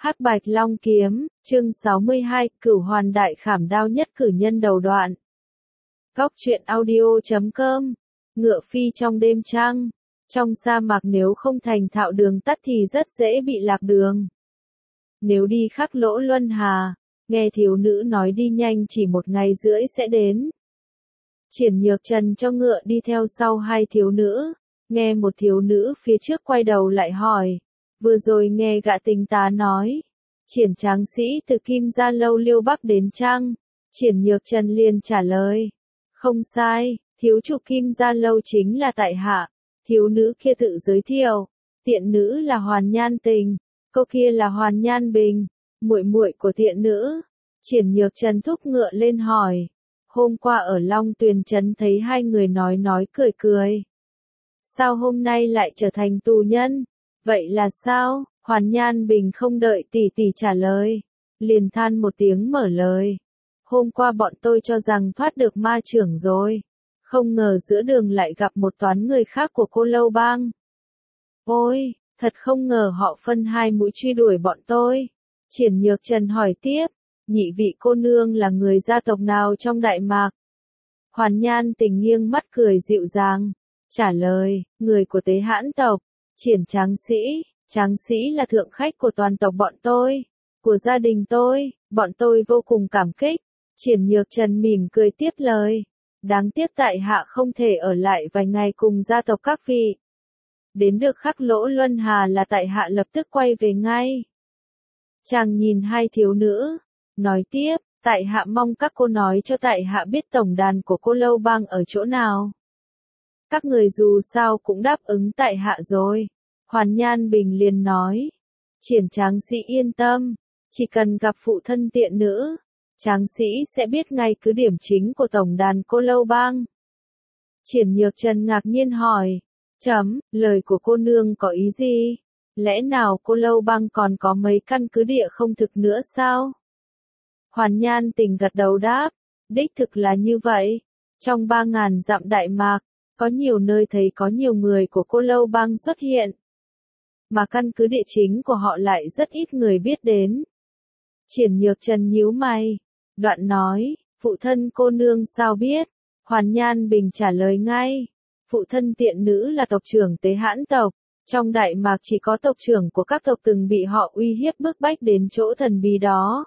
Hắc Bạch Long Kiếm, chương 62, Cửu Hoàn Đại Khảm Đao nhất cử nhân đầu đoạn. Góc truyện audio.com, ngựa phi trong đêm trăng. Trong sa mạc nếu không thành thạo đường tắt thì rất dễ bị lạc đường. Nếu đi khắc lỗ luân hà, nghe thiếu nữ nói đi nhanh chỉ 1 ngày rưỡi sẽ đến. Triển Nhược Trần cho ngựa đi theo sau hai thiếu nữ, nghe một thiếu nữ phía trước quay đầu lại hỏi. Vừa rồi nghe gã tình tá nói, Triển tráng sĩ từ Kim Gia Lâu Liêu Bắc đến chăng? Triển Nhược Trần liền trả lời. Không sai, thiếu chủ Kim Gia Lâu chính là tại hạ. Thiếu nữ kia tự giới thiệu, tiện nữ là Hoàn Nhan Tình, cô kia là Hoàn Nhan Bình, muội muội của tiện nữ. Triển Nhược Trần thúc ngựa lên hỏi, hôm qua ở Long Tuyền Trấn thấy hai người nói cười cười. Sao hôm nay lại trở thành tù nhân? Vậy là sao? Hoàn Nhan Bình không đợi tỷ tỷ trả lời, liền than một tiếng mở lời. Hôm qua bọn tôi cho rằng thoát được ma trưởng rồi, không ngờ giữa đường lại gặp một toán người khác của Cô Lâu Bang. Ôi, thật không ngờ họ phân hai mũi truy đuổi bọn tôi. Triển Nhược Trần hỏi tiếp, nhị vị cô nương là người gia tộc nào trong Đại Mạc? Hoàn Nhan Tình nghiêng mắt cười dịu dàng, trả lời, người của Tế Hãn tộc. Triển tráng sĩ là thượng khách của toàn tộc bọn tôi, của gia đình tôi, bọn tôi vô cùng cảm kích. Triển Nhược Trần mỉm cười tiếp lời, đáng tiếc tại hạ không thể ở lại vài ngày cùng gia tộc các vị. Đến được khắc lỗ luân hà là tại hạ lập tức quay về ngay. Chàng nhìn hai thiếu nữ, nói tiếp, tại hạ mong các cô nói cho tại hạ biết tổng đàn của Cô Lâu Bang ở chỗ nào. Các người dù sao cũng đáp ứng tại hạ rồi. Hoàn Nhan Bình liền nói. Triển tráng sĩ yên tâm, chỉ cần gặp phụ thân tiện nữ, tráng sĩ sẽ biết ngay cứ điểm chính của tổng đàn Cô Lâu Bang. Triển Nhược Trần ngạc nhiên hỏi. Lời của cô nương có ý gì? Lẽ nào Cô Lâu Bang còn có mấy căn cứ địa không thực nữa sao? Hoàn Nhan Tình gật đầu đáp. Đích thực là như vậy. Trong 3.000 dặm Đại Mạc, có nhiều nơi thấy có nhiều người của Cô Lâu Bang xuất hiện. Mà căn cứ địa chính của họ lại rất ít người biết đến. Triển Nhược Trần nhíu mày, đoạn nói, phụ thân cô nương sao biết? Hoàn Nhan Bình trả lời ngay, phụ thân tiện nữ là tộc trưởng Tế Hãn tộc, trong Đại Mạc chỉ có tộc trưởng của các tộc từng bị họ uy hiếp bức bách đến chỗ thần bí đó.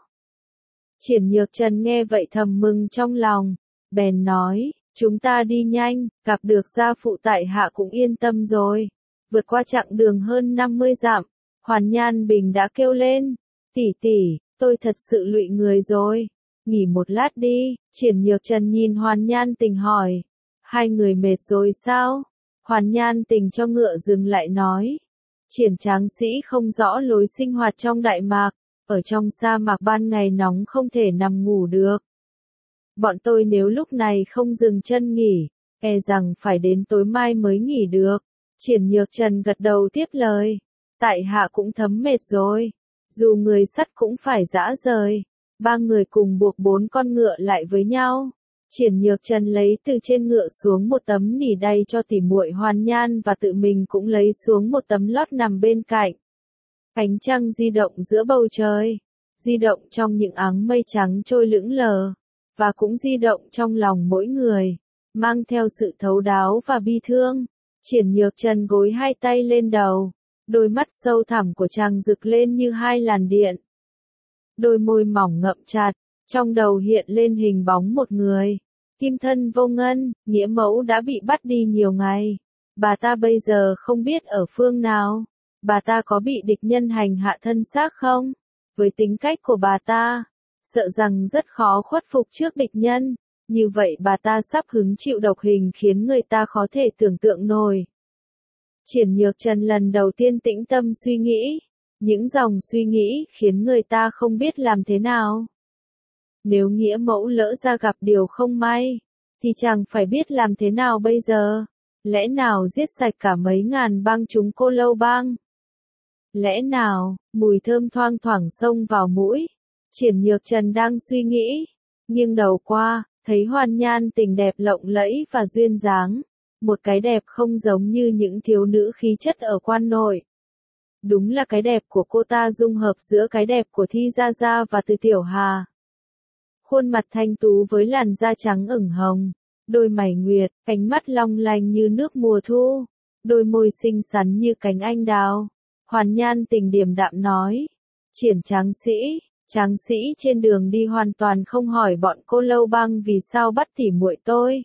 Triển Nhược Trần nghe vậy thầm mừng trong lòng, bèn nói, chúng ta đi nhanh, gặp được gia phụ tại hạ cũng yên tâm rồi. Vượt qua chặng đường hơn 50 dặm, Hoàn Nhan Bình đã kêu lên, tỷ tỷ, tôi thật sự lụy người rồi, nghỉ một lát đi. Triển Nhược Trần nhìn Hoàn Nhan Tình hỏi, hai người mệt rồi sao? Hoàn Nhan Tình cho ngựa dừng lại nói, Triển tráng sĩ không rõ lối sinh hoạt trong Đại Mạc, ở trong sa mạc ban ngày nóng không thể nằm ngủ được. Bọn tôi nếu lúc này không dừng chân nghỉ, e rằng phải đến tối mai mới nghỉ được. Triển Nhược Trần gật đầu tiếp lời, tại hạ cũng thấm mệt rồi, dù người sắt cũng phải giã rời. 3 người cùng buộc 4 con ngựa lại với nhau. Triển Nhược Trần lấy từ trên ngựa xuống một tấm nỉ đay cho tỉ muội Hoàn Nhan và tự mình cũng lấy xuống một tấm lót nằm bên cạnh. Ánh trăng di động giữa bầu trời, di động trong những áng mây trắng trôi lững lờ, và cũng di động trong lòng mỗi người, mang theo sự thấu đáo và bi thương. Triển Nhược Trần gối hai tay lên đầu, đôi mắt sâu thẳm của chàng rực lên như hai làn điện. Đôi môi mỏng ngậm chặt, trong đầu hiện lên hình bóng một người. Kim thân vô ngân, nghĩa mẫu đã bị bắt đi nhiều ngày. Bà ta bây giờ không biết ở phương nào. Bà ta có bị địch nhân hành hạ thân xác không? Với tính cách của bà ta, sợ rằng rất khó khuất phục trước địch nhân. Như vậy bà ta sắp hứng chịu độc hình khiến người ta khó thể tưởng tượng nổi. Triển Nhược Trần lần đầu tiên tĩnh tâm suy nghĩ. Những dòng suy nghĩ khiến người ta không biết làm thế nào. Nếu nghĩa mẫu lỡ ra gặp điều không may, thì chàng phải biết làm thế nào bây giờ? Lẽ nào giết sạch cả mấy ngàn bang chúng Cô Lâu Bang? Lẽ nào, mùi thơm thoang thoảng xông vào mũi? Triển Nhược Trần đang suy nghĩ, nghiêng đầu qua, thấy Hoàn Nhan Tình đẹp lộng lẫy và duyên dáng, một cái đẹp không giống như những thiếu nữ khí chất ở quan nội. Đúng là cái đẹp của cô ta dung hợp giữa cái đẹp của Thi Gia Gia và Từ Tiểu Hà. Khuôn mặt thanh tú với làn da trắng ửng hồng, đôi mày nguyệt, ánh mắt long lanh như nước mùa thu, đôi môi xinh xắn như cánh anh đào. Hoàn Nhan Tình điềm đạm nói, Triển tráng sĩ trên đường đi hoàn toàn không hỏi bọn cô Lâu Bang vì sao bắt tỉ muội tôi.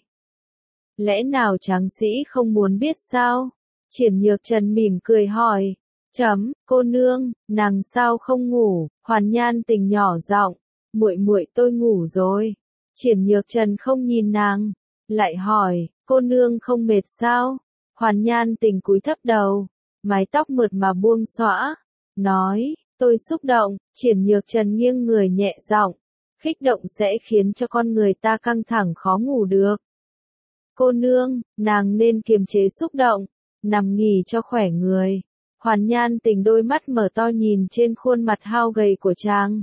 Lẽ nào tráng sĩ không muốn biết sao? Triển Nhược Trần mỉm cười hỏi, cô nương, nàng sao không ngủ? Hoàn Nhan Tình nhỏ giọng, muội tôi ngủ rồi. Triển Nhược Trần không nhìn nàng, lại hỏi, cô nương không mệt sao? Hoàn Nhan Tình cúi thấp đầu, mái tóc mượt mà buông xõa, nói, tôi xúc động. Triển Nhược Trần nghiêng người nhẹ giọng, kích động sẽ khiến cho con người ta căng thẳng khó ngủ được. Cô nương, nàng nên kiềm chế xúc động, nằm nghỉ cho khỏe người. Hoàn Nhan Tình đôi mắt mở to nhìn trên khuôn mặt hao gầy của chàng.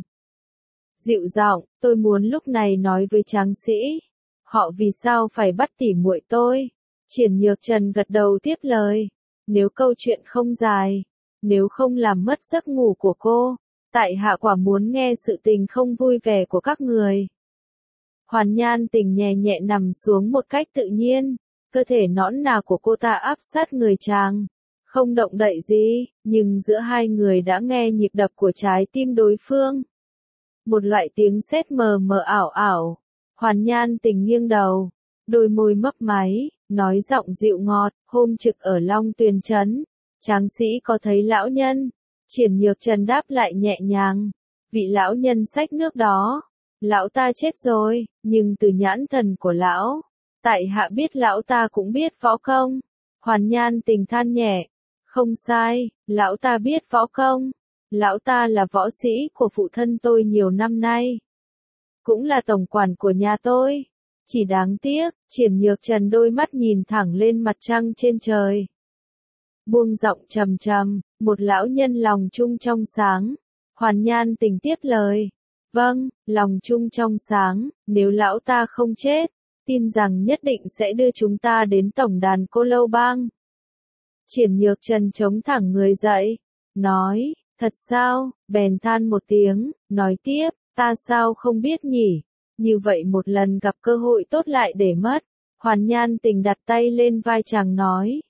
Dịu giọng, tôi muốn lúc này nói với tráng sĩ, họ vì sao phải bắt tỉ muội tôi? Triển Nhược Trần gật đầu tiếp lời, nếu câu chuyện không dài, nếu không làm mất giấc ngủ của cô, tại hạ quả muốn nghe sự tình không vui vẻ của các người. Hoàn Nhan Tình nhẹ nhẹ nằm xuống một cách tự nhiên, cơ thể nõn nà của cô ta áp sát người chàng, không động đậy gì, nhưng giữa hai người đã nghe nhịp đập của trái tim đối phương. Một loại tiếng sét mờ mờ ảo ảo. Hoàn Nhan Tình nghiêng đầu, đôi môi mấp máy, nói giọng dịu ngọt, hôm trực ở Long Tuyền Trấn, tráng sĩ có thấy lão nhân? Triển Nhược Trần đáp lại nhẹ nhàng, vị lão nhân xách nước đó, lão ta chết rồi, nhưng từ nhãn thần của lão, tại hạ biết lão ta cũng biết võ công. Hoàn Nhan Tình than nhẹ, không sai, lão ta biết võ công. Lão ta là võ sĩ của phụ thân tôi nhiều năm nay. Cũng là tổng quản của nhà tôi. Chỉ đáng tiếc, Triển Nhược Trần đôi mắt nhìn thẳng lên mặt trăng trên trời. Buông giọng trầm trầm, một lão nhân lòng trung trong sáng. Hoàn Nhan Tình tiếp lời. Vâng, lòng trung trong sáng, nếu lão ta không chết, tin rằng nhất định sẽ đưa chúng ta đến tổng đàn cô Lâu Bang. Triển Nhược Trần chống thẳng người dậy, nói, thật sao? Bèn than một tiếng, nói tiếp, ta sao không biết nhỉ? Như vậy một lần gặp cơ hội tốt lại để mất. Hoàn Nhan Tình đặt tay lên vai chàng nói,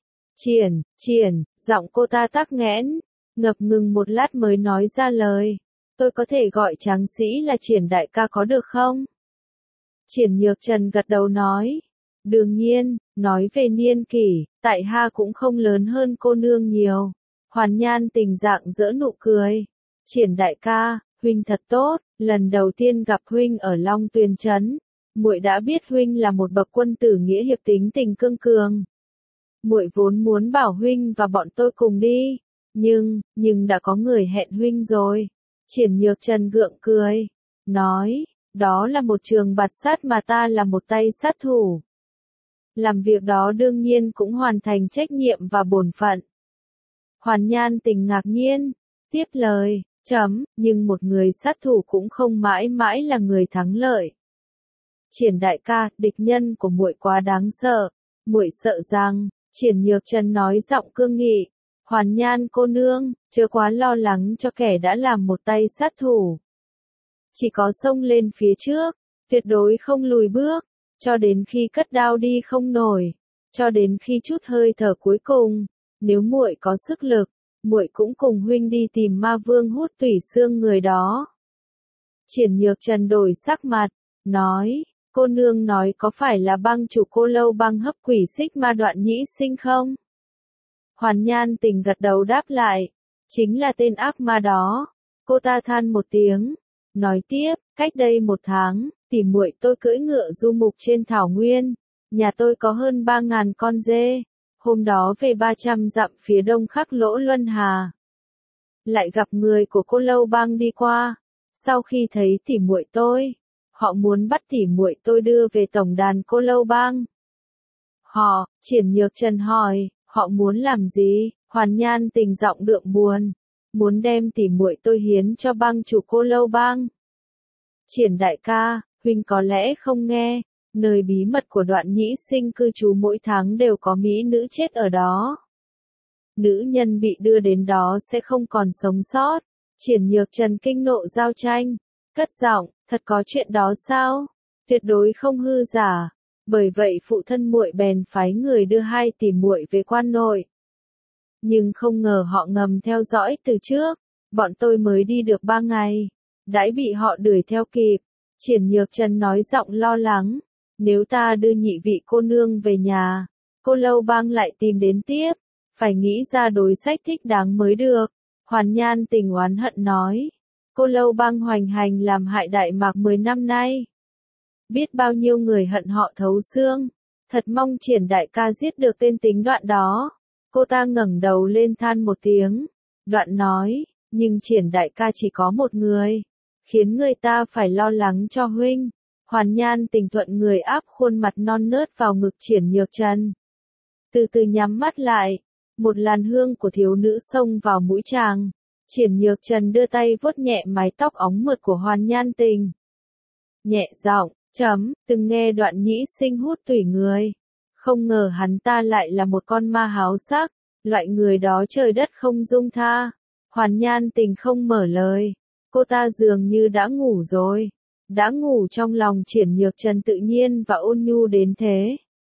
Triển, giọng cô ta tắc nghẽn, ngập ngừng một lát mới nói ra lời, tôi có thể gọi tráng sĩ là Triển đại ca có được không? Triển Nhược Trần gật đầu nói, đương nhiên, nói về niên kỷ, tại hạ cũng không lớn hơn cô nương nhiều. Hoàn Nhan Tình dạng dỡ nụ cười, Triển đại ca, huynh thật tốt, lần đầu tiên gặp huynh ở Long Tuyền Trấn, muội đã biết huynh là một bậc quân tử nghĩa hiệp tính tình cương cường. Muội vốn muốn bảo huynh và bọn tôi cùng đi, nhưng đã có người hẹn huynh rồi. Triển Nhược Trần gượng cười, nói, đó là một trường bạt sát mà ta là một tay sát thủ. Làm việc đó đương nhiên cũng hoàn thành trách nhiệm và bổn phận. Hoàn Nhan Tình ngạc nhiên, tiếp lời, nhưng một người sát thủ cũng không mãi mãi là người thắng lợi. Triển đại ca, địch nhân của muội quá đáng sợ, muội sợ rằng, Triển Nhược Trần nói giọng cương nghị, Hoàn Nhan cô nương, chớ quá lo lắng cho kẻ đã làm một tay sát thủ. Chỉ có xông lên phía trước, tuyệt đối không lùi bước, cho đến khi cất đao đi không nổi, cho đến khi chút hơi thở cuối cùng, nếu muội có sức lực, muội cũng cùng huynh đi tìm ma vương hút tủy xương người đó. Triển Nhược Trần đổi sắc mặt, nói, cô nương nói có phải là bang chủ cô Lâu Bang hấp quỷ xích ma Đoạn Nhĩ Sinh không? Hoàn Nhan Tình gật đầu đáp lại, chính là tên ác ma đó. Cô ta than một tiếng, nói tiếp, cách đây 1 tháng, tỉ muội tôi cưỡi ngựa du mục trên thảo nguyên, nhà tôi có hơn 3.000 con dê, hôm đó về 300 dặm phía đông khắc Lỗ Luân Hà. Lại gặp người của cô Lâu Bang đi qua, sau khi thấy tỉ muội tôi, họ muốn bắt tỉ muội tôi đưa về tổng đàn cô Lâu Bang. Họ, Triển Nhược Trần hỏi, họ muốn làm gì? Hoàn Nhan Tình giọng đượm buồn, muốn đem tỉ muội tôi hiến cho bang chủ cô Lâu Bang. Triển đại ca, huynh có lẽ không nghe, nơi bí mật của Đoạn Nhĩ Sinh cư trú mỗi tháng đều có mỹ nữ chết ở đó. nữ nhân bị đưa đến đó sẽ không còn sống sót. Triển Nhược Trần kinh nộ giao tranh, cất giọng, thật có chuyện đó sao? Tuyệt đối không hư giả. Bởi vậy phụ thân muội bèn phái người đưa 2 tỷ muội về quan nội. Nhưng không ngờ họ ngầm theo dõi từ trước, bọn tôi mới đi được 3 ngày, đãi bị họ đuổi theo kịp. Triển Nhược Trần nói giọng lo lắng, nếu ta đưa nhị vị cô nương về nhà, cô Lâu Bang lại tìm đến tiếp, phải nghĩ ra đối sách thích đáng mới được. Hoàn Nhan Tình oán hận nói, cô Lâu Bang hoành hành làm hại Đại Mạc 10 năm nay. Biết bao nhiêu người hận họ thấu xương, thật mong Triển đại ca giết được tên tính Đoạn đó. Cô ta ngẩng đầu lên than một tiếng, Đoạn nói, nhưng Triển đại ca chỉ có một người, khiến người ta phải lo lắng cho huynh. Hoàn Nhan Tình thuận người áp khuôn mặt non nớt vào ngực Triển Nhược Trần. Từ từ nhắm mắt lại, một làn hương của thiếu nữ xông vào mũi chàng. Triển Nhược Trần đưa tay vuốt nhẹ mái tóc óng mượt của Hoàn Nhan Tình. Nhẹ giọng, từng nghe Đoạn nhĩ sinh hút tủy người. Không ngờ hắn ta lại là một con ma háo sắc, loại người đó trời đất không dung tha. Hoàn Nhan Tình không mở lời, cô ta dường như đã ngủ rồi. Đã ngủ trong lòng Triển Nhược Trần tự nhiên và ôn nhu đến thế.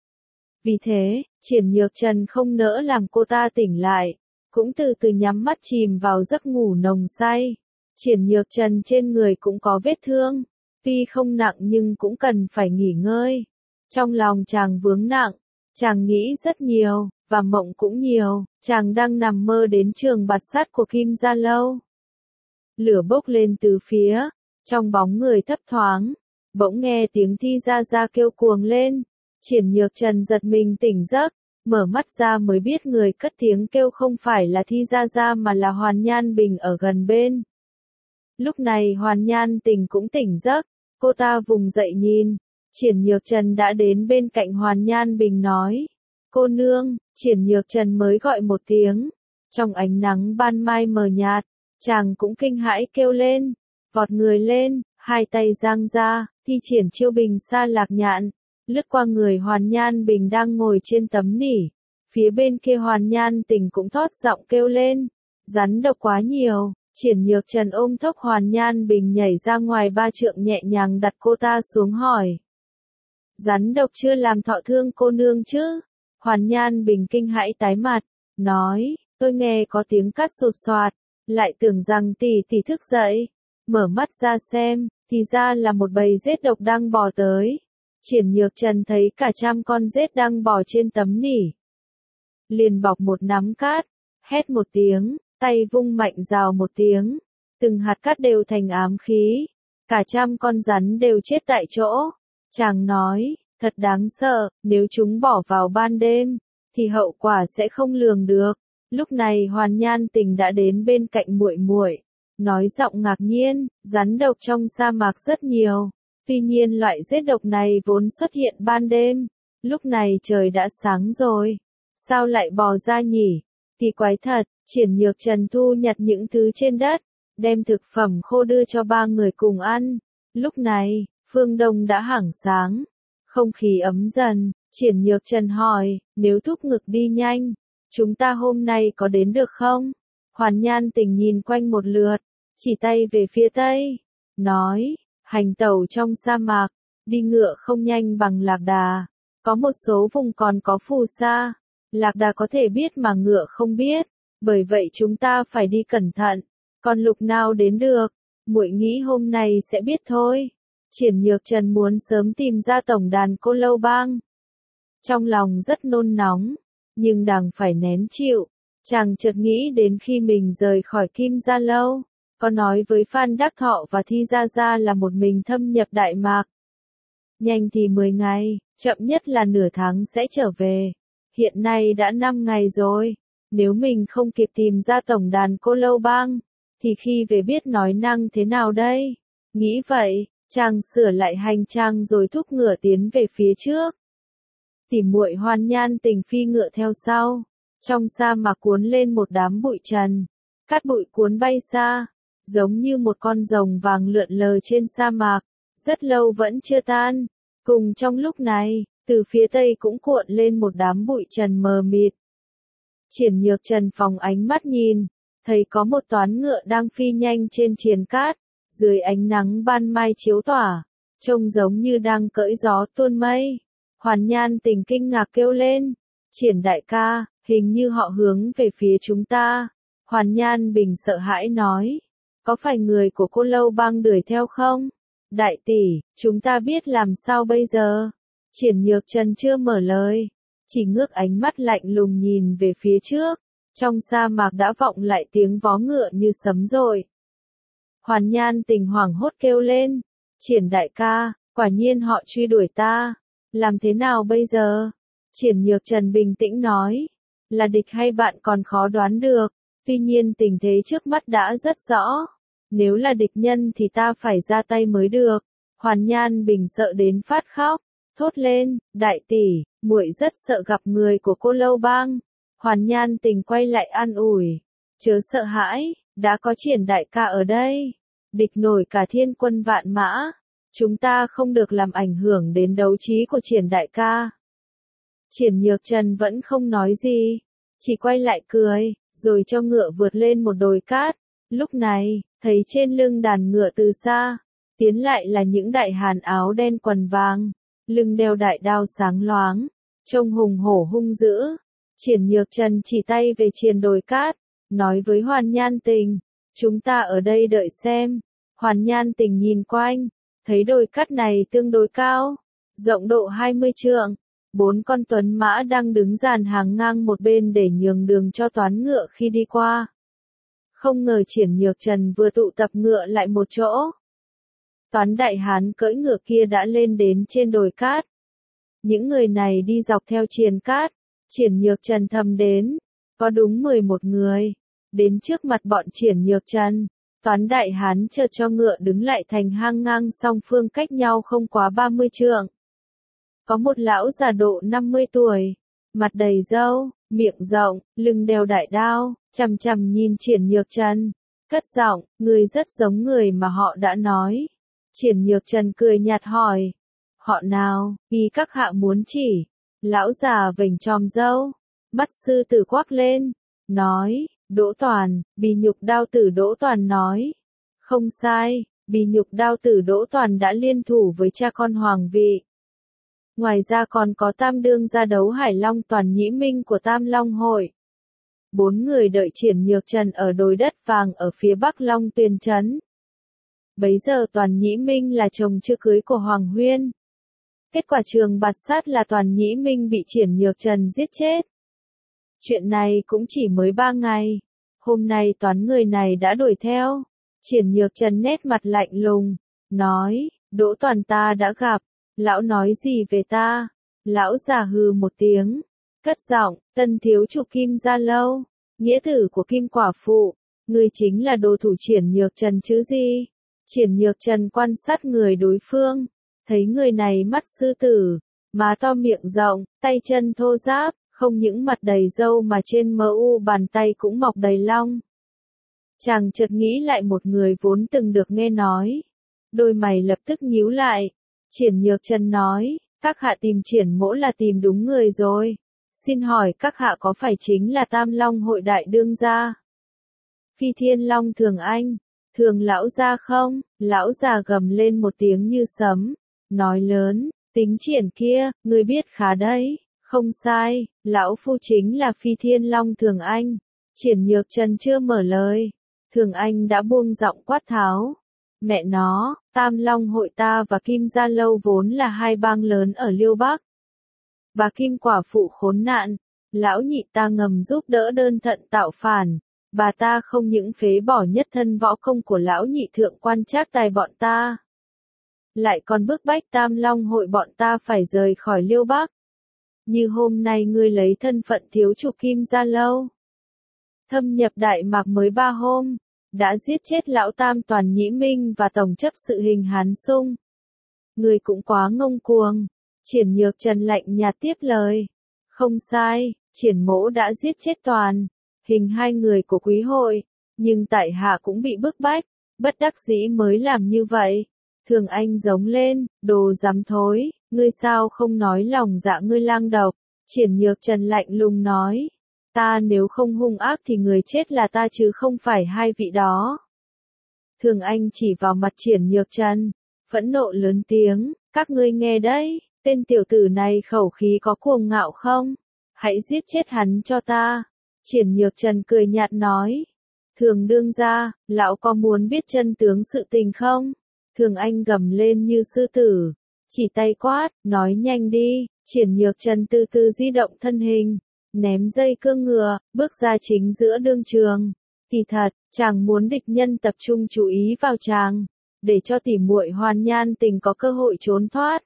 Vì thế, Triển Nhược Trần không nỡ làm cô ta tỉnh lại, cũng từ từ nhắm mắt chìm vào giấc ngủ nồng say. Triển Nhược Trần trên người cũng có vết thương, tuy không nặng nhưng cũng cần phải nghỉ ngơi. Trong lòng chàng vướng nặng, chàng nghĩ rất nhiều, và mộng cũng nhiều, chàng đang nằm mơ đến trường bạt sắt của Kim Gia Lâu. Lửa bốc lên từ phía, trong bóng người thấp thoáng, bỗng nghe tiếng Thi Gia Gia kêu cuồng lên. Triển Nhược Trần giật mình tỉnh giấc, mở mắt ra mới biết người cất tiếng kêu không phải là Thi Gia Gia mà là Hoàn Nhan Bình ở gần bên. Lúc này Hoàn Nhan Tình cũng tỉnh giấc, cô ta vùng dậy nhìn, Triển Nhược Trần đã đến bên cạnh Hoàn Nhan Bình nói, cô nương. Triển Nhược Trần mới gọi một tiếng, trong ánh nắng ban mai mờ nhạt, chàng cũng kinh hãi kêu lên, vọt người lên, 2 tay giang ra, thi triển chiêu bình sa lạc nhạn, lướt qua người Hoàn Nhan Bình đang ngồi trên tấm nỉ. Phía bên kia Hoàn Nhan Tình cũng thót giọng kêu lên, rắn độc quá nhiều. Triển Nhược Trần ôm thốc Hoàn Nhan Bình nhảy ra ngoài 3 trượng nhẹ nhàng đặt cô ta xuống hỏi, rắn độc chưa làm thọ thương cô nương chứ? Hoàn Nhan Bình kinh hãi tái mặt, nói, tôi nghe có tiếng cắt sột soạt, lại tưởng rằng tỷ tỷ thức dậy, mở mắt ra xem, thì ra là một bầy rết độc đang bò tới. Triển Nhược Trần thấy cả trăm con rết đang bò trên tấm nỉ, liền bọc một nắm cát, hét một tiếng, tay vung mạnh rào một tiếng, từng hạt cát đều thành ám khí, cả trăm con rắn đều chết tại chỗ. Chàng nói, thật đáng sợ, nếu chúng bỏ vào ban đêm, thì hậu quả sẽ không lường được. Lúc này Hoàn Nhan Tình đã đến bên cạnh muội muội, nói giọng ngạc nhiên, rắn độc trong sa mạc rất nhiều, tuy nhiên loại rết độc này vốn xuất hiện ban đêm, lúc này trời đã sáng rồi, sao lại bò ra nhỉ? Kỳ quái thật. Triển Nhược Trần thu nhặt những thứ trên đất, đem thực phẩm khô đưa cho 3 người cùng ăn. Lúc này, phương đông đã hẳng sáng, không khí ấm dần. Triển Nhược Trần hỏi, nếu thúc ngực đi nhanh, chúng ta hôm nay có đến được không? Hoàn Nhan Tình nhìn quanh một lượt, chỉ tay về phía tây, nói, hành tẩu trong sa mạc, đi ngựa không nhanh bằng lạc đà, có một số vùng còn có phù sa, lạc đà có thể biết mà ngựa không biết. Bởi vậy chúng ta phải đi cẩn thận, còn lục nào đến được, muội nghĩ hôm nay sẽ biết thôi. Triển Nhược Trần muốn sớm tìm ra tổng đàn cô Lâu Bang. Trong lòng rất nôn nóng, nhưng đành phải nén chịu. Chàng chợt nghĩ đến khi mình rời khỏi Kim Gia Lâu, có nói với Phan Đắc Thọ và Thi Gia Gia là một mình thâm nhập Đại Mạc. Nhanh thì 10 ngày, chậm nhất là nửa tháng sẽ trở về. Hiện nay đã 5 ngày rồi. Nếu mình không kịp tìm ra tổng đàn cô Lâu Bang, thì khi về biết nói năng thế nào đây? Nghĩ vậy, chàng sửa lại hành trang rồi thúc ngựa tiến về phía trước. Tỉ muội Hoàn Nhan Tình phi ngựa theo sau, trong sa mạc cuốn lên một đám bụi trần, cát bụi cuốn bay xa, giống như một con rồng vàng lượn lờ trên sa mạc, rất lâu vẫn chưa tan. Cùng trong lúc này, từ phía tây cũng cuộn lên một đám bụi trần mờ mịt. Triển Nhược Trần phóng ánh mắt nhìn, thấy có một toán ngựa đang phi nhanh trên triền cát, dưới ánh nắng ban mai chiếu tỏa, trông giống như đang cưỡi gió tuôn mây. Hoàn Nhan Tình kinh ngạc kêu lên, Triển đại ca, hình như họ hướng về phía chúng ta. Hoàn Nhan Bình sợ hãi nói, có phải người của Cô Lâu Bang đuổi theo không? Đại tỷ, chúng ta biết làm sao bây giờ? Triển Nhược Trần chưa mở lời, chỉ ngước ánh mắt lạnh lùng nhìn về phía trước, trong sa mạc đã vọng lại tiếng vó ngựa như sấm dội. Hoàn Nhan Tình hoảng hốt kêu lên, Triển đại ca, quả nhiên họ truy đuổi ta, làm thế nào bây giờ? Triển Nhược Trần bình tĩnh nói, là địch hay bạn còn khó đoán được, tuy nhiên tình thế trước mắt đã rất rõ, nếu là địch nhân thì ta phải ra tay mới được. Hoàn Nhan Bình sợ đến phát khóc, thốt lên, đại tỷ, muội rất sợ gặp người của Cô Lâu Bang. Hoàn Nhan Tình quay lại an ủi, chớ sợ hãi, đã có Triển đại ca ở đây, địch nổi cả thiên quân vạn mã, chúng ta không được làm ảnh hưởng đến đấu trí của Triển đại ca. Triển Nhược Trần vẫn không nói gì, chỉ quay lại cười, rồi cho ngựa vượt lên một đồi cát. Lúc này, thấy trên lưng đàn ngựa từ xa, tiến lại là những đại hán áo đen quần vàng, lưng đeo đại đao sáng loáng, trông hùng hổ hung dữ. Triển Nhược Trần chỉ tay về triền đồi cát, nói với Hoàn Nhan Tình, chúng ta ở đây đợi xem. Hoàn Nhan Tình nhìn quanh, thấy đồi cát này tương đối cao, rộng độ 20 trượng. 4 con tuấn mã đang đứng dàn hàng ngang một bên để nhường đường cho toán ngựa khi đi qua. Không ngờ Triển Nhược Trần vừa tụ tập ngựa lại một chỗ. Toán đại hán cưỡi ngựa kia đã lên đến trên đồi cát. Những người này đi dọc theo triền cát, Triển Nhược Trần thầm đến, có đúng 11 người. Đến trước mặt bọn Triển Nhược Trần, toán đại hán chợt cho ngựa đứng lại thành hang ngang song phương cách nhau không quá 30 trượng. Có một lão già độ 50 tuổi, mặt đầy râu, miệng rộng, lưng đeo đại đao, chằm chằm nhìn Triển Nhược Trần, cất giọng, người rất giống người mà họ đã nói. Triển Nhược Trần cười nhạt hỏi, họ nào, vì các hạ muốn chỉ. Lão già vểnh chòm râu, mắt sư tử quắc lên, nói, Đỗ Toàn. Bì Nhục Đao Tử Đỗ Toàn nói, không sai, Bì Nhục Đao Tử Đỗ Toàn đã liên thủ với cha con hoàng vị. Ngoài ra còn có Tam Đương gia Đấu Hải Long Toàn Nhĩ Minh của Tam Long Hội. 4 người đợi Triển Nhược Trần ở đồi đất vàng ở phía bắc Long Tuyền Trấn. Bấy giờ Toàn Nhĩ Minh là chồng chưa cưới của Hoàng Huyên. Kết quả trường bạt sát là Toàn Nhĩ Minh bị Triển Nhược Trần giết chết. Chuyện này cũng chỉ mới 3 ngày. Hôm nay toán người này đã đuổi theo. Triển Nhược Trần nét mặt lạnh lùng, nói, Đỗ Toàn ta đã gặp. Lão nói gì về ta? Lão già hừ một tiếng, cất giọng, Tân thiếu chủ Kim Gia Lâu, nghĩa tử của Kim quả phụ, ngươi chính là đồ thủ Triển Nhược Trần chứ gì? Triển Nhược Trần quan sát người đối phương, thấy người này mắt sư tử, má to miệng rộng, tay chân thô ráp, không những mặt đầy râu mà trên mu bàn tay cũng mọc đầy long. Chàng chợt nghĩ lại một người vốn từng được nghe nói, đôi mày lập tức nhíu lại. Triển Nhược Trần nói, các hạ tìm Triển mỗ là tìm đúng người rồi. Xin hỏi các hạ có phải chính là Tam Long Hội đại đương gia? Phi Thiên Long Thường Anh, Thường lão gia không? Lão già gầm lên một tiếng như sấm, nói lớn, tính Triển kia, ngươi biết khá đấy. Không sai, lão phu chính là Phi Thiên Long Thường Anh. Triển Nhược Trần chưa mở lời, Thường Anh đã buông giọng quát tháo. Mẹ nó, Tam Long Hội ta và Kim Gia Lâu vốn là hai bang lớn ở Liêu Bắc. Bà Kim quả phụ khốn nạn, lão nhị ta ngầm giúp đỡ đơn thận tạo phản, bà ta không những phế bỏ nhất thân võ công của lão nhị thượng quan trác tài bọn ta, lại còn bức bách Tam Long Hội bọn ta phải rời khỏi Liêu Bắc. Như hôm nay ngươi lấy thân phận thiếu chủ Kim Gia Lâu, thâm nhập Đại Mạc mới 3 hôm, đã giết chết lão Tam Toàn Nhĩ Minh và tổng chấp sự Hình Hán Sung. Ngươi cũng quá ngông cuồng. Triển Nhược Trần lạnh nhạt tiếp lời. Không sai, Triển mỗ đã giết chết Toàn, Hình hai người của quý hội, nhưng tại hạ cũng bị bức bách, bất đắc dĩ mới làm như vậy. Thường Anh giống lên, đồ dám thối, ngươi sao không nói lòng dạ ngươi lang độc. Triển Nhược Trần lạnh lùng nói, Ta nếu không hung ác thì người chết là ta chứ không phải hai vị đó. Thường Anh chỉ vào mặt Triển Nhược Trần, phẫn nộ lớn tiếng, các ngươi nghe đấy, tên tiểu tử này khẩu khí có cuồng ngạo không? Hãy giết chết hắn cho ta. Triển Nhược Trần cười nhạt nói. Thường đương gia, lão có muốn biết chân tướng sự tình không? Thường Anh gầm lên như sư tử, chỉ tay quát, nói nhanh đi. Triển Nhược Trần từ từ di động thân hình, ném dây cương ngựa, bước ra chính giữa đương trường. Kỳ thật, chàng muốn địch nhân tập trung chú ý vào chàng, để cho tỉ muội Hoàn Nhan Tình có cơ hội trốn thoát.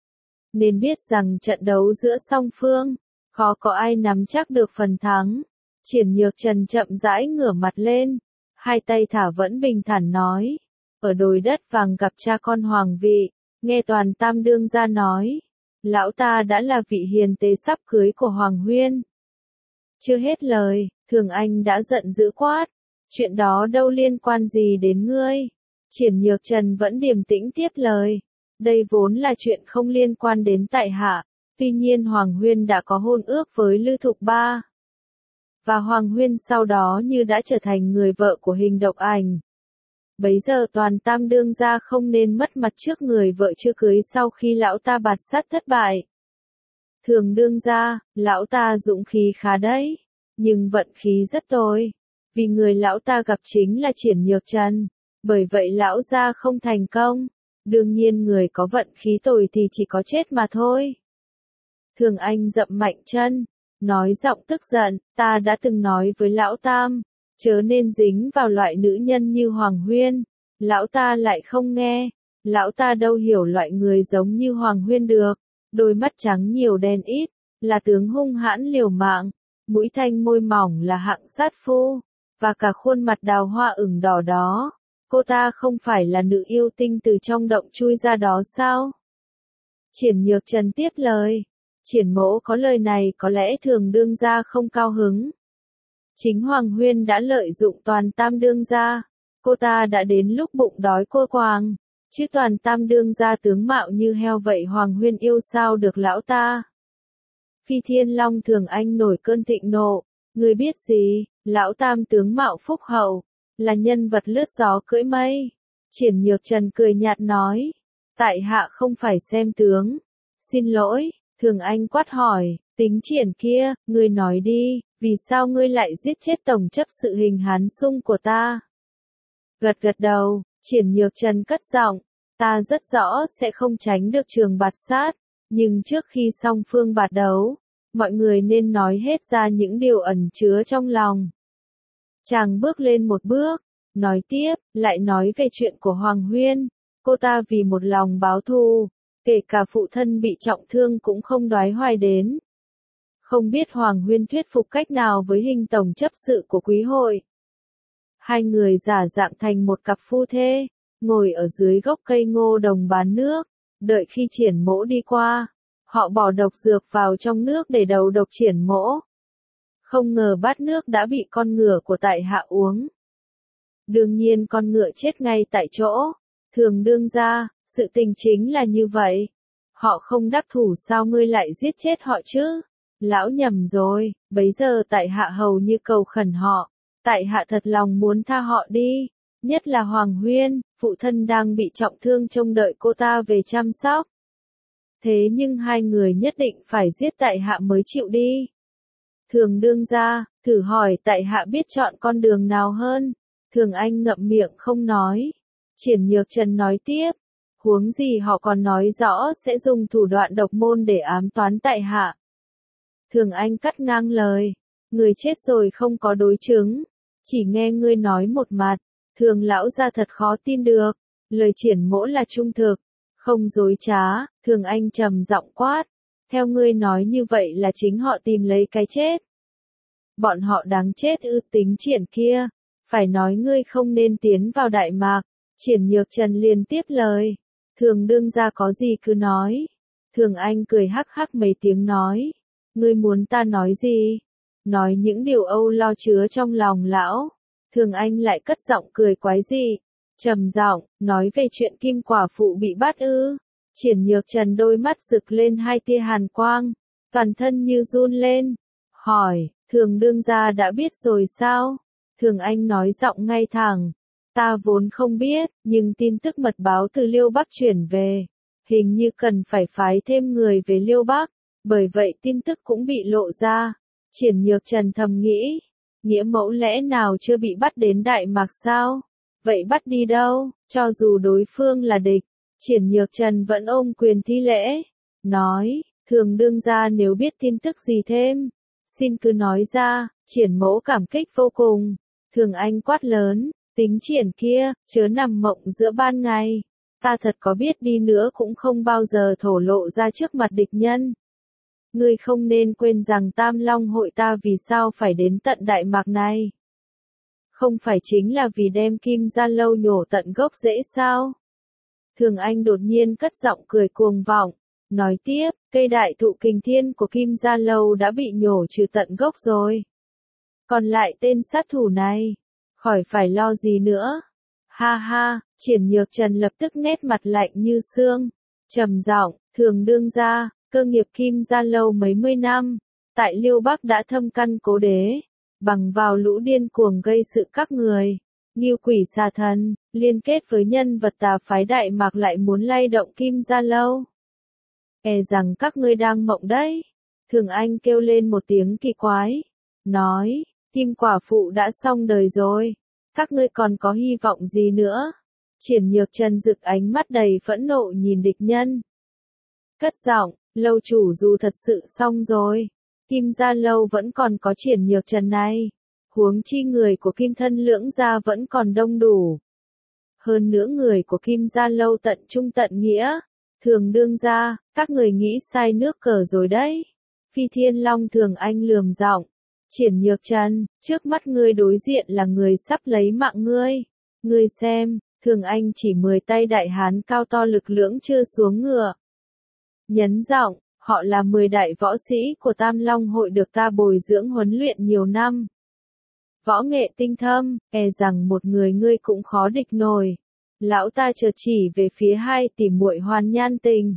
Nên biết rằng trận đấu giữa song phương, khó có ai nắm chắc được phần thắng. Triển Nhược Trần chậm rãi ngửa mặt lên, hai tay thả vẫn bình thản nói, ở đồi đất vàng gặp cha con hoàng vị, nghe Toàn Tam đương gia nói, lão ta đã là vị hiền tế sắp cưới của Hoàng Huyên. Chưa hết lời, Thường Anh đã giận dữ quát, chuyện đó đâu liên quan gì đến ngươi. Triển Nhược Trần vẫn điềm tĩnh tiếp lời, đây vốn là chuyện không liên quan đến tại hạ, tuy nhiên Hoàng Huyên đã có hôn ước với Lư Thục Ba. Và Hoàng Huyên sau đó như đã trở thành người vợ của Hình Độc Ảnh. Bấy giờ Toàn Tam đương gia không nên mất mặt trước người vợ chưa cưới sau khi lão ta bạt sát thất bại. Thường đương gia, lão ta dũng khí khá đấy, nhưng vận khí rất tồi, vì người lão ta gặp chính là Triển Nhược Trần, bởi vậy lão gia không thành công. Đương nhiên người có vận khí tồi thì chỉ có chết mà thôi. Thường Anh dậm mạnh chân, nói giọng tức giận, ta đã từng nói với lão Tam, chớ nên dính vào loại nữ nhân như Hoàng Huyên. Lão ta lại không nghe, lão ta đâu hiểu loại người giống như Hoàng Huyên được, đôi mắt trắng nhiều đen ít, là tướng hung hãn liều mạng, mũi thanh môi mỏng là hạng sát phu, và cả khuôn mặt đào hoa ửng đỏ đó. Cô ta không phải là nữ yêu tinh từ trong động chui ra đó sao? Triển Nhược Trần tiếp lời. Triển mỗ có lời này có lẽ Thường đương gia không cao hứng. Chính Hoàng Huyên đã lợi dụng Toàn Tam đương gia. Cô ta đã đến lúc bụng đói cô quàng. Chứ Toàn Tam đương gia tướng mạo như heo vậy Hoàng Huyên yêu sao được lão ta. Phi Thiên Long Thường Anh nổi cơn thịnh nộ. Người biết gì, lão Tam tướng mạo phúc hậu, là nhân vật lướt gió cưỡi mây. Triển Nhược Trần cười nhạt nói. Tại hạ không phải xem tướng. Xin lỗi. Thường Anh quát hỏi, tính Triển kia, ngươi nói đi, vì sao ngươi lại giết chết tổng chấp sự Hình Hán Sung của ta? Gật gật đầu, Triển Nhược Trần cất giọng, ta rất rõ sẽ không tránh được trường bạt sát, nhưng trước khi song phương bạt đấu, mọi người nên nói hết ra những điều ẩn chứa trong lòng. Chàng bước lên một bước, nói tiếp, lại nói về chuyện của Hoàng Huyên, cô ta vì một lòng báo thù, kể cả phụ thân bị trọng thương cũng không đoái hoài đến. Không biết Hoàng Huyên thuyết phục cách nào với Hình tổng chấp sự của quý hội. Hai người giả dạng thành một cặp phu thê, ngồi ở dưới gốc cây ngô đồng bán nước, đợi khi Triển mỗ đi qua. Họ bỏ độc dược vào trong nước để đầu độc Triển mỗ. Không ngờ bát nước đã bị con ngựa của tại hạ uống. Đương nhiên con ngựa chết ngay tại chỗ. Thường đương gia, sự tình chính là như vậy. Họ không đắc thủ sao ngươi lại giết chết họ chứ? Lão nhầm rồi, bấy giờ tại hạ hầu như cầu khẩn họ. Tại hạ thật lòng muốn tha họ đi. Nhất là Hoàng Huyên, phụ thân đang bị trọng thương trông đợi cô ta về chăm sóc. Thế nhưng hai người nhất định phải giết tại hạ mới chịu đi. Thường đương gia, thử hỏi tại hạ biết chọn con đường nào hơn. Thường Anh ngậm miệng không nói. Triển Nhược Trần nói tiếp. Huống gì họ còn nói rõ sẽ dùng thủ đoạn độc môn để ám toán tại hạ. Thường Anh cắt ngang lời. Người chết rồi không có đối chứng. Chỉ nghe ngươi nói một mặt. Thường lão gia thật khó tin được. Lời Triển mỗ là trung thực. Không dối trá. Thường Anh trầm giọng quát. Theo ngươi nói như vậy là chính họ tìm lấy cái chết. Bọn họ đáng chết ư? Tính Triển kia. Phải nói ngươi không nên tiến vào Đại Mạc. Triển Nhược Trần liền tiếp lời. Thường đương gia có gì cứ nói. Thường Anh cười hắc hắc mấy tiếng nói. Ngươi muốn ta nói gì? Nói những điều âu lo chứa trong lòng lão. Thường Anh lại cất giọng cười quái dị. Trầm giọng, nói về chuyện Kim quả phụ bị bắt ư. Triển Nhược Trần đôi mắt rực lên hai tia hàn quang. Toàn thân như run lên. Hỏi, Thường đương gia đã biết rồi sao? Thường Anh nói giọng ngay thẳng. Ta vốn không biết, nhưng tin tức mật báo từ Liêu Bắc chuyển về. Hình như cần phải phái thêm người về Liêu Bắc, bởi vậy tin tức cũng bị lộ ra. Triển Nhược Trần thầm nghĩ, Nghĩa Mẫu lẽ nào chưa bị bắt đến Đại Mạc sao? Vậy bắt đi đâu? Cho dù đối phương là địch, Triển Nhược Trần vẫn ôm quyền thi lễ, nói, Thường đương gia nếu biết tin tức gì thêm, xin cứ nói ra. Triển mẫu cảm kích vô cùng. Thường Anh quát lớn, tính Triển kia, chớ nằm mộng giữa ban ngày. Ta thật có biết đi nữa cũng không bao giờ thổ lộ ra trước mặt địch nhân. Ngươi không nên quên rằng Tam Long hội ta vì sao phải đến tận Đại Mạc này. Không phải chính là vì đem Kim Gia Lâu nhổ tận gốc rễ sao? Thường Anh đột nhiên cất giọng cười cuồng vọng, nói tiếp, cây đại thụ kình thiên của Kim Gia Lâu đã bị nhổ trừ tận gốc rồi. Còn lại tên sát thủ này, khỏi phải lo gì nữa. Ha ha, Triển Nhược Trần lập tức nét mặt lạnh như xương, trầm giọng, Thường đương gia, cơ nghiệp Kim Gia Lâu mấy mươi năm, tại Liêu Bắc đã thâm căn cố đế, bằng vào lũ điên cuồng gây sự các người, Ngưu Quỷ Xà Thần, liên kết với nhân vật tà phái Đại Mạc lại muốn lay động Kim Gia Lâu. E rằng các ngươi đang mộng đấy. Thường Anh kêu lên một tiếng kỳ quái, nói, Kim quả phụ đã xong đời rồi, các ngươi còn có hy vọng gì nữa? Triển Nhược Trần rực ánh mắt đầy phẫn nộ nhìn địch nhân. Cất giọng, lâu chủ dù thật sự xong rồi, Kim Gia Lâu vẫn còn có Triển Nhược Trần này, huống chi người của Kim thân lưỡng gia vẫn còn đông đủ. Hơn nữa người của Kim Gia Lâu tận trung tận nghĩa, Thường đương gia, các người nghĩ sai nước cờ rồi đấy. Phi Thiên Long Thường Anh lườm giọng, Triển Nhược Trần, trước mắt ngươi đối diện là người sắp lấy mạng ngươi. Ngươi xem, Thường Anh chỉ 10 tay đại hán cao to lực lưỡng chưa xuống ngựa. Nhấn giọng, họ là 10 đại võ sĩ của Tam Long hội được ta bồi dưỡng huấn luyện nhiều năm. Võ nghệ tinh thâm, e rằng một người ngươi cũng khó địch nổi. Lão ta chợt chỉ về phía hai tỷ muội Hoàn Nhan Tình.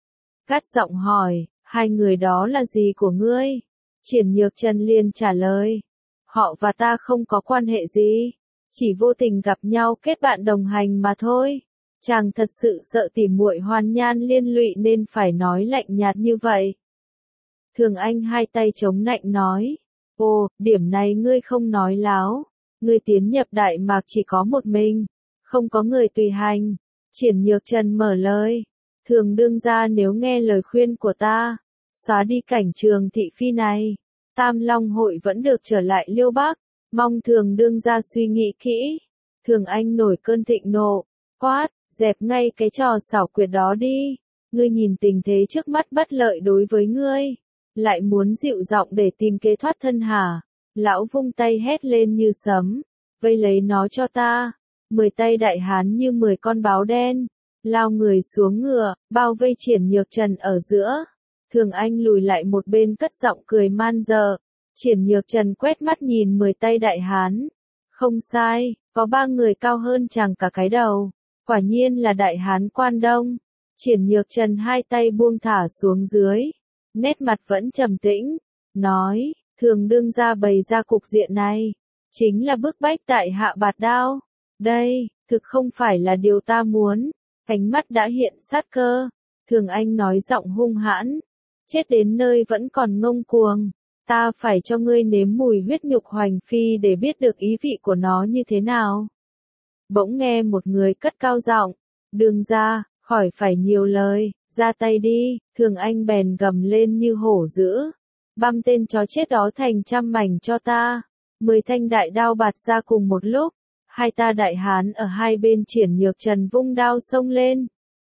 Cắt giọng hỏi, hai người đó là gì của ngươi? Triển Nhược Trần liền trả lời, họ và ta không có quan hệ gì, chỉ vô tình gặp nhau kết bạn đồng hành mà thôi. Chàng thật sự sợ tỷ muội Hoàn Nhan liên lụy nên phải nói lạnh nhạt như vậy. Thường Anh hai tay chống nạnh nói, ồ, điểm này ngươi không nói láo, ngươi tiến nhập Đại Mạc chỉ có một mình, không có người tùy hành. Triển Nhược Trần mở lời, Thường đương gia nếu nghe lời khuyên của ta, xóa đi cảnh trường thị phi này, Tam Long hội vẫn được trở lại Liêu Bắc, mong Thường đương gia suy nghĩ kỹ. Thường Anh nổi cơn thịnh nộ, quát, dẹp ngay cái trò xảo quyệt đó đi, ngươi nhìn tình thế trước mắt bất lợi đối với ngươi, lại muốn dịu giọng để tìm kế thoát thân hả? Lão vung tay hét lên như sấm, vây lấy nó cho ta. 10 tay đại hán như 10 con báo đen, lao người xuống ngựa, bao vây Triển Nhược Trần ở giữa. Thường Anh lùi lại một bên cất giọng cười man dợ. Triển Nhược Trần quét mắt nhìn 10 tay đại hán. Không sai, có 3 người cao hơn chàng cả cái đầu. Quả nhiên là đại hán Quan Đông. Triển Nhược Trần hai tay buông thả xuống dưới, nét mặt vẫn trầm tĩnh, nói, Thường đương gia bày ra cục diện này, chính là bức bách tại hạ bạt đao. Đây, thực không phải là điều ta muốn. Ánh mắt đã hiện sát cơ. Thường Anh nói giọng hung hãn, chết đến nơi vẫn còn ngông cuồng. Ta phải cho ngươi nếm mùi huyết nhục hoành phi để biết được ý vị của nó như thế nào. Bỗng nghe một người cất cao giọng, đương gia, khỏi phải nhiều lời, ra tay đi. Thường Anh bèn gầm lên như hổ dữ, băm tên chó chết đó thành trăm mảnh cho ta. 10 thanh đại đao bạt ra cùng một lúc, hai ta đại hán ở hai bên Triển Nhược Trần vung đao xông lên.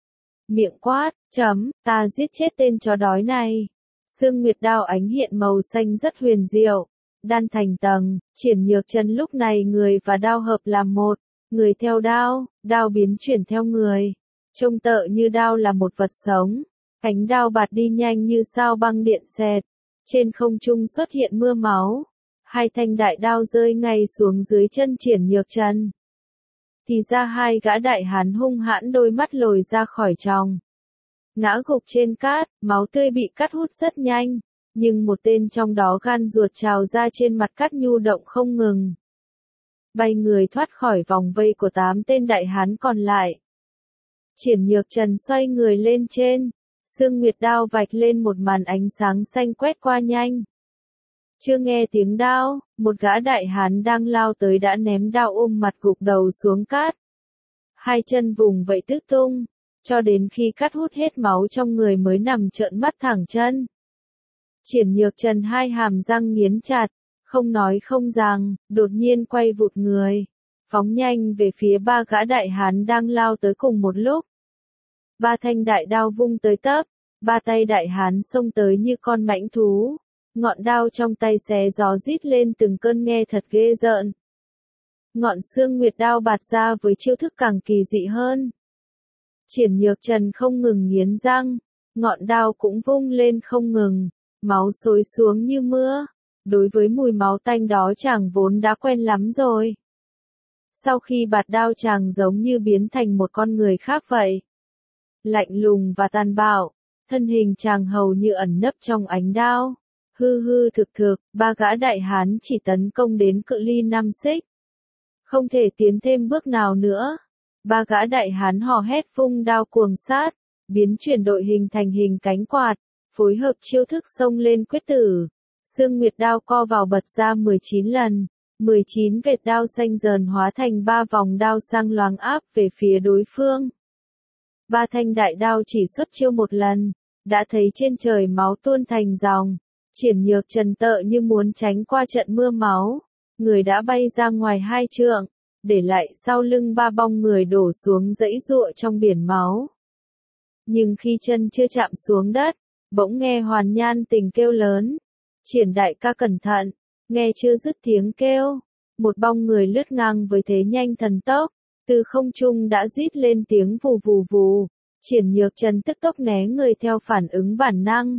Miệng quát, ta giết chết tên chó đói này. Sương Nguyệt đao ánh hiện màu xanh rất huyền diệu, đan thành tầng. Triển Nhược Trần lúc này người và đao hợp làm một, người theo đao, đao biến chuyển theo người. Trông tợ như đao là một vật sống, cánh đao bạt đi nhanh như sao băng điện xẹt. Trên không trung xuất hiện mưa máu. Hai thanh đại đao rơi ngay xuống dưới chân Triển Nhược Trần. Thì ra hai gã đại hán hung hãn đôi mắt lồi ra khỏi tròng, ngã gục trên cát, máu tươi bị cắt hút rất nhanh. nhưng một tên trong đó gan ruột trào ra trên mặt cắt nhu động không ngừng. Bay người thoát khỏi vòng vây của 8 tên đại hán còn lại. Triển Nhược Trần xoay người lên trên, Sương Nguyệt đao vạch lên một màn ánh sáng xanh quét qua nhanh. Chưa nghe tiếng đao, một gã đại hán đang lao tới đã ném đao ôm mặt gục đầu xuống cát. Hai chân vùng vẫy tứ tung, cho đến khi cắt hút hết máu trong người mới nằm trợn mắt thẳng chân. Triển Nhược Trần hai hàm răng nghiến chặt, không nói không rằng, đột nhiên quay vụt người, phóng nhanh về phía ba gã đại hán đang lao tới cùng một lúc. Ba thanh đại đao vung tới tấp, ba tay đại hán xông tới như con mãnh thú, ngọn đao trong tay xé gió rít lên từng cơn nghe thật ghê rợn. Ngọn Sương Nguyệt đao bạt ra với chiêu thức càng kỳ dị hơn. Triển Nhược Trần không ngừng nghiến răng, ngọn đao cũng vung lên không ngừng, máu xối xuống như mưa. Đối với mùi máu tanh đó chàng vốn đã quen lắm rồi. Sau khi bạt đao chàng giống như biến thành một con người khác vậy. Lạnh lùng và tàn bạo, thân hình chàng hầu như ẩn nấp trong ánh đao. Hư hư thực thực, ba gã đại hán chỉ tấn công đến cự ly 5 xích. Không thể tiến thêm bước nào nữa. Ba gã đại hán hò hét vung đao cuồng sát, biến chuyển đội hình thành hình cánh quạt, phối hợp chiêu thức xông lên quyết tử. Sương Nguyệt đao co vào bật ra 19 lần, 19 vệt đao xanh dờn hóa thành 3 vòng đao sang loáng áp về phía đối phương. Ba thanh đại đao chỉ xuất chiêu một lần, đã thấy trên trời máu tuôn thành dòng. Triển Nhược Trần tợ như muốn tránh qua trận mưa máu, người đã bay ra ngoài 2 trượng, để lại sau lưng 3 bóng người đổ xuống dãy giụa trong biển máu. Nhưng khi chân chưa chạm xuống đất, bỗng nghe Hoàn Nhan Tình kêu lớn. Triển đại ca cẩn thận, nghe chưa dứt tiếng kêu, một bóng người lướt ngang với thế nhanh thần tốc, từ không trung đã rít lên tiếng vù vù vù. Triển Nhược Trần tức tốc né người theo phản ứng bản năng.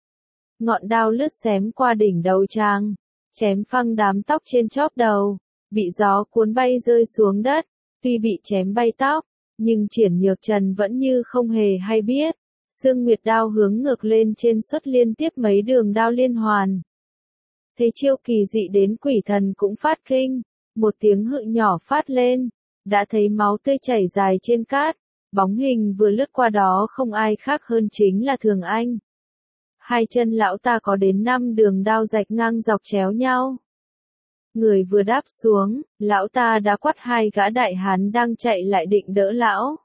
Ngọn đao lướt xém qua đỉnh đầu chàng, chém phăng đám tóc trên chóp đầu, bị gió cuốn bay rơi xuống đất. Tuy bị chém bay tóc, nhưng Triển Nhược Trần vẫn như không hề hay biết. Sương Nguyệt đao hướng ngược lên trên xuất liên tiếp mấy đường đao liên hoàn. Thấy chiêu kỳ dị đến quỷ thần cũng phát kinh, một tiếng hự nhỏ phát lên, đã thấy máu tươi chảy dài trên cát, bóng hình vừa lướt qua đó không ai khác hơn chính là Thường Anh. Hai chân lão ta có đến 5 đường đao rạch ngang dọc chéo nhau. Người vừa đáp xuống, lão ta đã quát hai gã đại hán đang chạy lại định đỡ lão.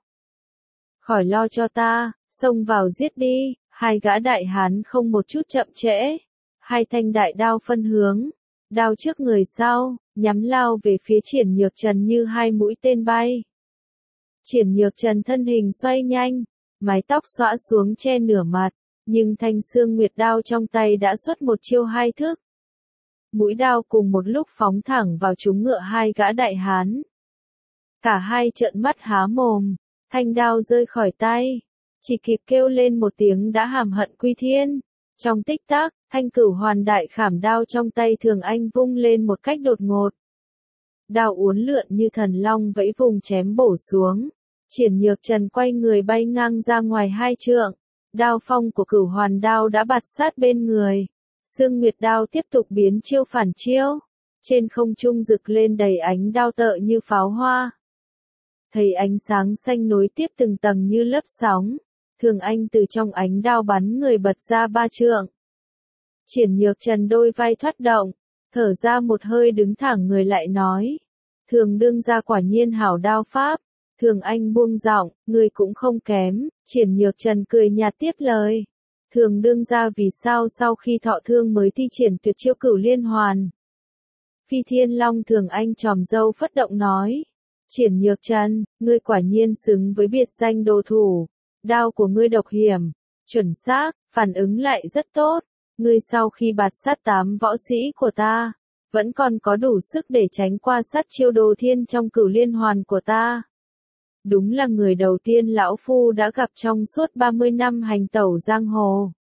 Khỏi lo cho ta, xông vào giết đi. Hai gã đại hán không một chút chậm trễ. Hai thanh đại đao phân hướng, đao trước người sau, nhắm lao về phía Triển Nhược Trần như hai mũi tên bay. Triển Nhược Trần thân hình xoay nhanh, mái tóc xõa xuống che nửa mặt, nhưng thanh Sương Nguyệt đao trong tay đã xuất một chiêu hai thức. Mũi đao cùng một lúc phóng thẳng vào trúng ngựa hai gã đại hán. Cả hai trợn mắt há mồm, thanh đao rơi khỏi tay, chỉ kịp kêu lên một tiếng đã hàm hận quy thiên. Trong tích tắc, thanh Cửu Hoàn đại khảm đao trong tay Thường Anh vung lên một cách đột ngột. Đao uốn lượn như thần long vẫy vùng chém bổ xuống. Triển Nhược Trần quay người bay ngang ra ngoài 2 trượng. Đao phong của Cửu Hoàn đao đã bạt sát bên người. Sương Nguyệt đao tiếp tục biến chiêu phản chiêu. Trên không trung rực lên đầy ánh đao tợ như pháo hoa. Thấy ánh sáng xanh nối tiếp từng tầng như lớp sóng. Thường Anh từ trong ánh đao bắn người bật ra 3 trượng. Triển Nhược Trần đôi vai thoát động, thở ra một hơi đứng thẳng người lại nói. Thường đương gia quả nhiên hảo đao pháp. Thường Anh buông giọng, người cũng không kém. Triển Nhược Trần cười nhạt tiếp lời. Thường đương gia vì sao sau khi thọ thương mới thi triển tuyệt chiêu Cửu Liên Hoàn. Phi Thiên Long Thường Anh tròm dâu phất động nói. Triển Nhược Trần, ngươi quả nhiên xứng với biệt danh đồ thủ. Đao của ngươi độc hiểm, chuẩn xác, phản ứng lại rất tốt. Ngươi sau khi bạt sát 8 võ sĩ của ta, vẫn còn có đủ sức để tránh qua sát chiêu Đồ Thiên trong Cửu Liên Hoàn của ta. Đúng là người đầu tiên lão phu đã gặp trong suốt 30 năm hành tẩu giang hồ.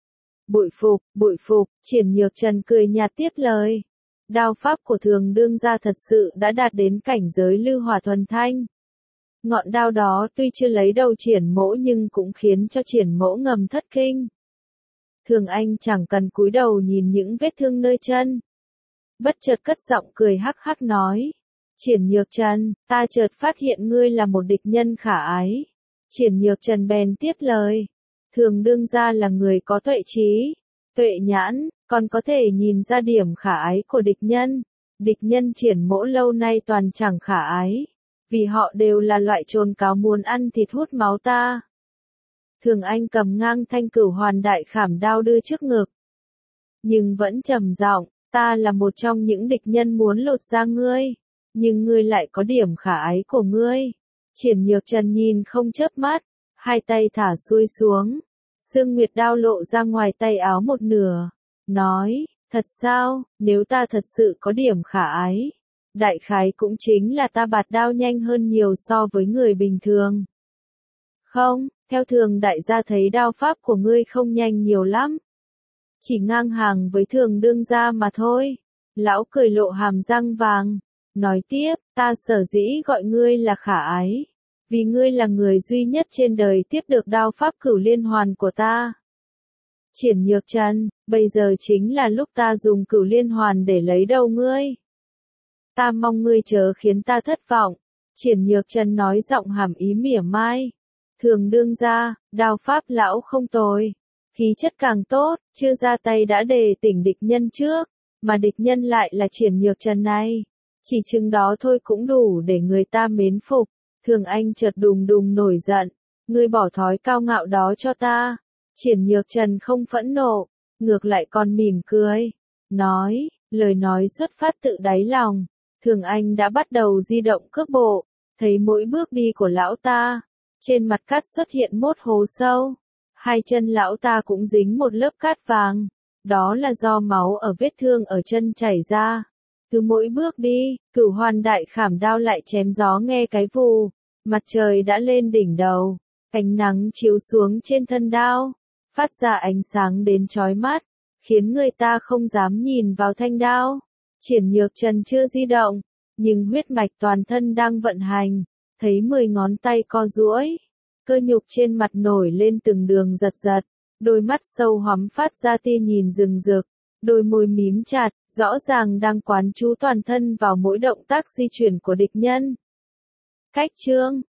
Bội phục, Triển Nhược Trần cười nhạt tiếp lời. Đao pháp của Thường đương gia thật sự đã đạt đến cảnh giới lư hỏa thuần thanh. Ngọn đao đó tuy chưa lấy đầu Triển Mỗ nhưng cũng khiến cho Triển Mỗ ngầm thất kinh. Thường Anh chẳng cần cúi đầu nhìn những vết thương nơi chân. Bất chợt cất giọng cười hắc hắc nói. Triển Nhược Trần, ta chợt phát hiện ngươi là một địch nhân khả ái. Triển Nhược Trần bèn tiếp lời. Thường đương gia là người có tuệ trí, tuệ nhãn, còn có thể nhìn ra điểm khả ái của địch nhân. Địch nhân Triển mỗ lâu nay toàn chẳng khả ái, vì họ đều là loại trồn cáo muốn ăn thịt hút máu ta. Thường Anh cầm ngang thanh Cửu Hoàn đại khảm đao đưa trước ngực. Nhưng vẫn trầm giọng, ta là một trong những địch nhân muốn lột da ngươi, nhưng ngươi lại có điểm khả ái của ngươi. Triển Nhược Trần nhìn không chớp mắt, hai tay thả xuôi xuống, xương nguyệt đao lộ ra ngoài tay áo một nửa, nói, thật sao, nếu ta thật sự có điểm khả ái, đại khái cũng chính là ta bạt đao nhanh hơn nhiều so với người bình thường. Không, theo thường đại gia thấy đao pháp của ngươi không nhanh nhiều lắm, chỉ ngang hàng với thường đương gia mà thôi. Lão cười lộ hàm răng vàng, nói tiếp, ta sở dĩ gọi ngươi là khả ái, vì ngươi là người duy nhất trên đời tiếp được đao pháp Cửu Liên Hoàn của ta. Triển Nhược Trần, bây giờ chính là lúc ta dùng Cửu Liên Hoàn để lấy đầu ngươi. Ta mong ngươi chớ khiến ta thất vọng. Triển Nhược Trần nói giọng hàm ý mỉa mai. Thường đương gia, đao pháp lão không tồi, khí chất càng tốt, chưa ra tay đã đề tỉnh địch nhân trước, mà địch nhân lại là Triển Nhược Trần này. Chỉ chừng đó thôi cũng đủ để người ta mến phục. Thường Anh chợt đùng đùng nổi giận, ngươi bỏ thói cao ngạo đó cho ta. Triển Nhược Trần không phẫn nộ, ngược lại còn mỉm cười, nói, lời nói xuất phát tự đáy lòng. Thường Anh đã bắt đầu di động cước bộ, thấy mỗi bước đi của lão ta, trên mặt cát xuất hiện một hố sâu, hai chân lão ta cũng dính một lớp cát vàng, đó là do máu ở vết thương ở chân chảy ra. Cứ mỗi bước đi, Cửu Hoàn đại khảm đao lại chém gió nghe cái vù, mặt trời đã lên đỉnh đầu, ánh nắng chiếu xuống trên thân đao, phát ra ánh sáng đến chói mắt, khiến người ta không dám nhìn vào thanh đao. Triển Nhược Trần chưa di động, nhưng huyết mạch toàn thân đang vận hành, thấy 10 ngón tay co duỗi, cơ nhục trên mặt nổi lên từng đường giật giật, đôi mắt sâu hoắm phát ra tia nhìn rừng rực, đôi môi mím chặt, rõ ràng đang quán chú toàn thân vào mỗi động tác di chuyển của địch nhân. Cách chương